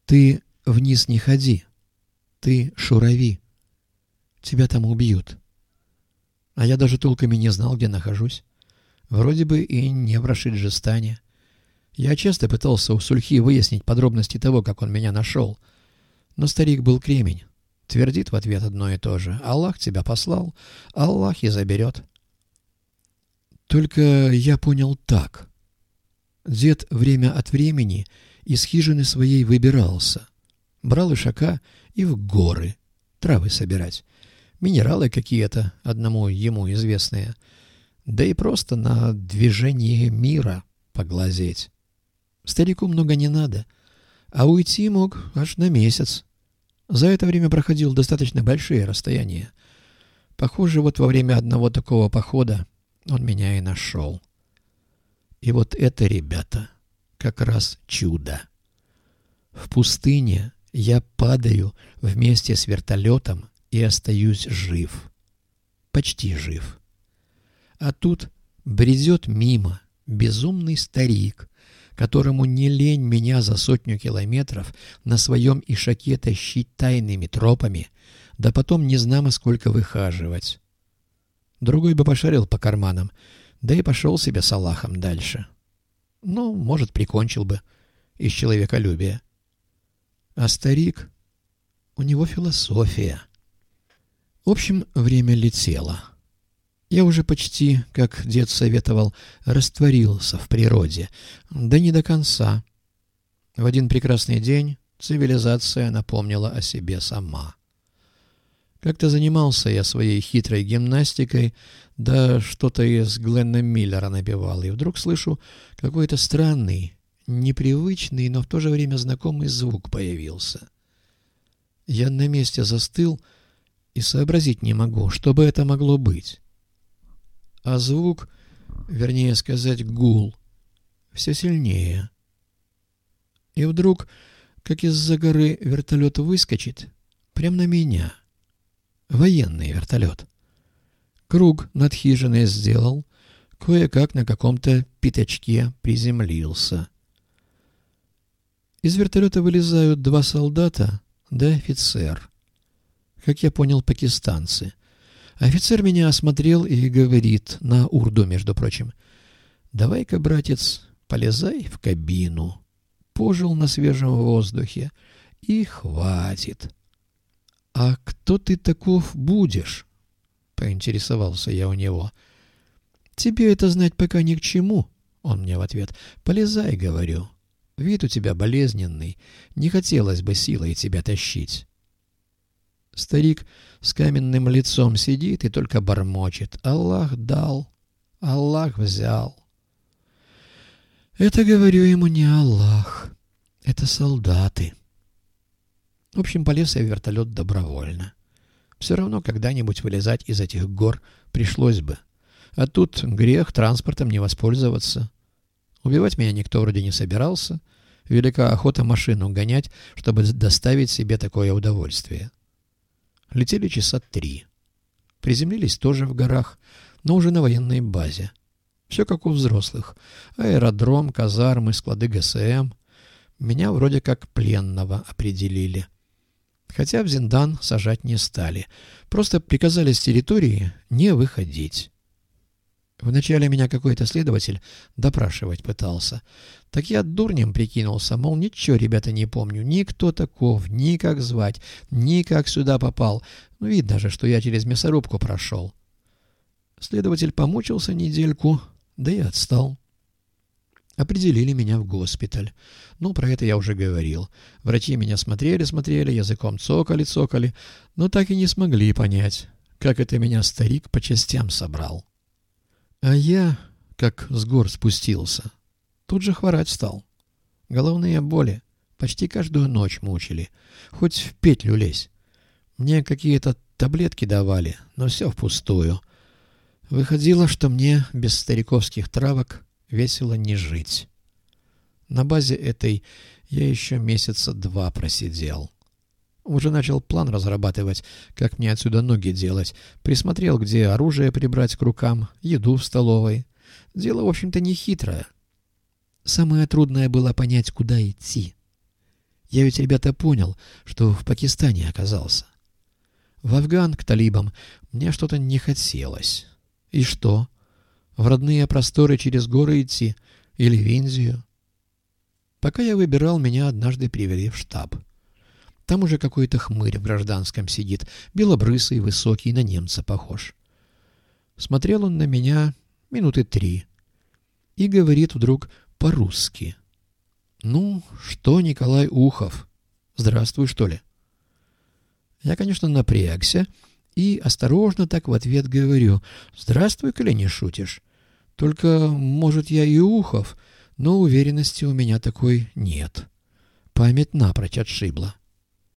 Ты вниз не ходи, ты шурави, тебя там убьют. А я даже толком и не знал, где нахожусь. Вроде бы и не в Рашиджистане. Я часто пытался у Сульхи выяснить подробности того, как он меня нашел. Но старик был кремень. Твердит в ответ одно и то же. Аллах тебя послал, Аллах и заберет. Только я понял так. Дед время от времени из хижины своей выбирался. Брал ишака и в горы травы собирать. Минералы какие-то, одному ему известные. Да и просто на движение мира поглазеть. Старику много не надо, а уйти мог аж на месяц. За это время проходил достаточно большие расстояния. Похоже, вот во время одного такого похода он меня и нашел. И вот это, ребята, как раз чудо. В пустыне я падаю вместе с вертолетом и остаюсь жив. Почти жив. А тут бредет мимо безумный старик, которому не лень меня за 100 километров на своем ишаке тащить тайными тропами, да потом не знамо сколько выхаживать. Другой бы пошарил по карманам, да и пошел себе с Аллахом дальше. Ну, может, прикончил бы из человеколюбия. А старик, у него философия. В общем, время летело. Я уже почти, как дед советовал, растворился в природе. Да не до конца. В один прекрасный день цивилизация напомнила о себе сама. Как-то занимался я своей хитрой гимнастикой, да что-то из Гленна Миллера напевал, и вдруг слышу какой-то странный, непривычный, но в то же время знакомый звук появился. Я на месте застыл и сообразить не могу, что бы это могло быть. А звук, вернее сказать, гул, все сильнее. И вдруг, как из-за горы вертолет выскочит, прямо на меня. Военный вертолет. Круг над хижиной сделал, кое-как на каком-то пятачке приземлился. Из вертолета вылезают 2 солдата да офицер. Как я понял, пакистанцы. Офицер меня осмотрел и говорит, на урду, между прочим: «Давай-ка, братец, полезай в кабину. Пожил на свежем воздухе. И хватит». «А кто ты таков будешь?» — поинтересовался я у него. «Тебе это знать пока ни к чему», — он мне в ответ. «Полезай, — говорю. Вид у тебя болезненный. Не хотелось бы силой тебя тащить». Старик с каменным лицом сидит и только бормочет: «Аллах дал, Аллах взял». Это, говорю ему, не Аллах, это солдаты. В общем, полез я в вертолет добровольно. Все равно когда-нибудь вылезать из этих гор пришлось бы. А тут грех транспортом не воспользоваться. Убивать меня никто вроде не собирался. Велика охота машину гонять, чтобы доставить себе такое удовольствие. Летели часа 3. Приземлились тоже в горах, но уже на военной базе. Все как у взрослых. Аэродром, казармы, склады ГСМ. Меня вроде как пленного определили. Хотя в Зиндан сажать не стали. Просто приказали с территории не выходить. Вначале меня какой-то следователь допрашивать пытался. Так я дурнем прикинулся, мол, ничего, ребята, не помню. Ни кто таков, ни как звать, ни как сюда попал. Ну, видно же, что я через мясорубку прошел. Следователь помучился недельку, да и отстал. Определили меня в госпиталь. Ну, про это я уже говорил. Врачи меня смотрели, языком цокали, но так и не смогли понять, как это меня старик по частям собрал. А я, как с гор спустился, тут же хворать стал. Головные боли почти каждую ночь мучили. Хоть в петлю лезь. Мне какие-то таблетки давали, но все впустую. Выходило, что мне без стариковских травок весело не жить. На базе этой я еще 2 месяца просидел. Уже начал план разрабатывать, как мне отсюда ноги делать. Присмотрел, где оружие прибрать к рукам, еду в столовой. Дело, в общем-то, не хитрое. Самое трудное было понять, куда идти. Я ведь, ребята, понял, что в Пакистане оказался. В Афган к талибам мне что-то не хотелось. И что? В родные просторы через горы идти или в Индию? Пока я выбирал, меня однажды привели в штаб. Там уже какой-то хмырь в гражданском сидит, белобрысый, высокий, на немца похож. Смотрел он на меня минуты 3 и говорит вдруг по-русски. «Ну, что, Николай Ухов, здравствуй, что ли?» Я, конечно, напрягся и осторожно так в ответ говорю: «Здравствуй, коли не шутишь. Только, может, я и Ухов, но уверенности у меня такой нет. Память напрочь отшибла».